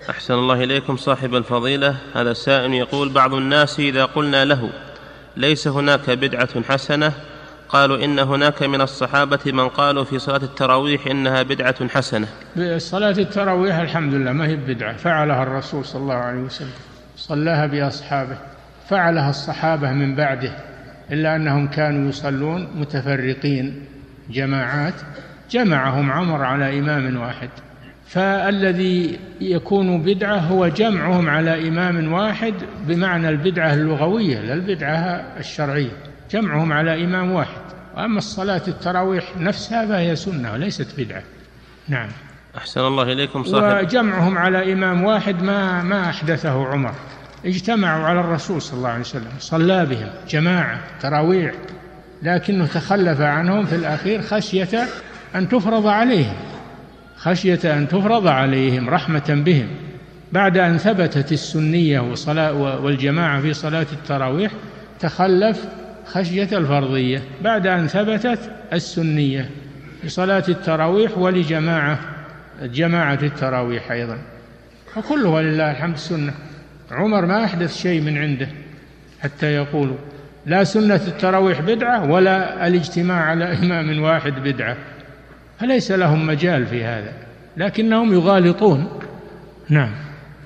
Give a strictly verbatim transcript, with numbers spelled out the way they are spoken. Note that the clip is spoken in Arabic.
أحسن الله إليكم صاحب الفضيلة. هذا سائل يقول: بعض الناس إذا قلنا له ليس هناك بدعة حسنة قالوا إن هناك من الصحابة من قالوا في صلاة التراويح إنها بدعة حسنة. صلاة التراويح الحمد لله ما هي بدعة، فعلها الرسول صلى الله عليه وسلم، صلاها بأصحابه، فعلها الصحابة من بعده، إلا أنهم كانوا يصلون متفرقين جماعات، جمعهم عمر على إمام واحد. فالذي يكون بدعة هو جمعهم على إمام واحد بمعنى البدعة اللغوية لا البدعة الشرعية، جمعهم على إمام واحد. وأما الصلاة التراويح نفسها فهي سنة وليست بدعة. نعم. أحسن الله إليكم صاحب. وجمعهم على إمام واحد ما ما أحدثه عمر، اجتمعوا على الرسول صلى الله عليه وسلم، صلى بهم جماعة تراويح، لكنه تخلف عنهم في الأخير خشية أن تفرض عليهم، خشية أن تفرض عليهم رحمة بهم. بعد أن ثبتت السنية والجماعة في صلاة التراويح تخلف خشية الفرضية بعد أن ثبتت السنية في صلاة التراويح ولجماعة جماعة التراويح أيضا، وكله ولله الحمد سنة. عمر ما أحدث شيء من عنده حتى يقولوا لا سنة التراويح بدعة ولا الاجتماع على إمام واحد بدعة، فليس لهم مجال في هذا، لكنهم يغالطون. نعم.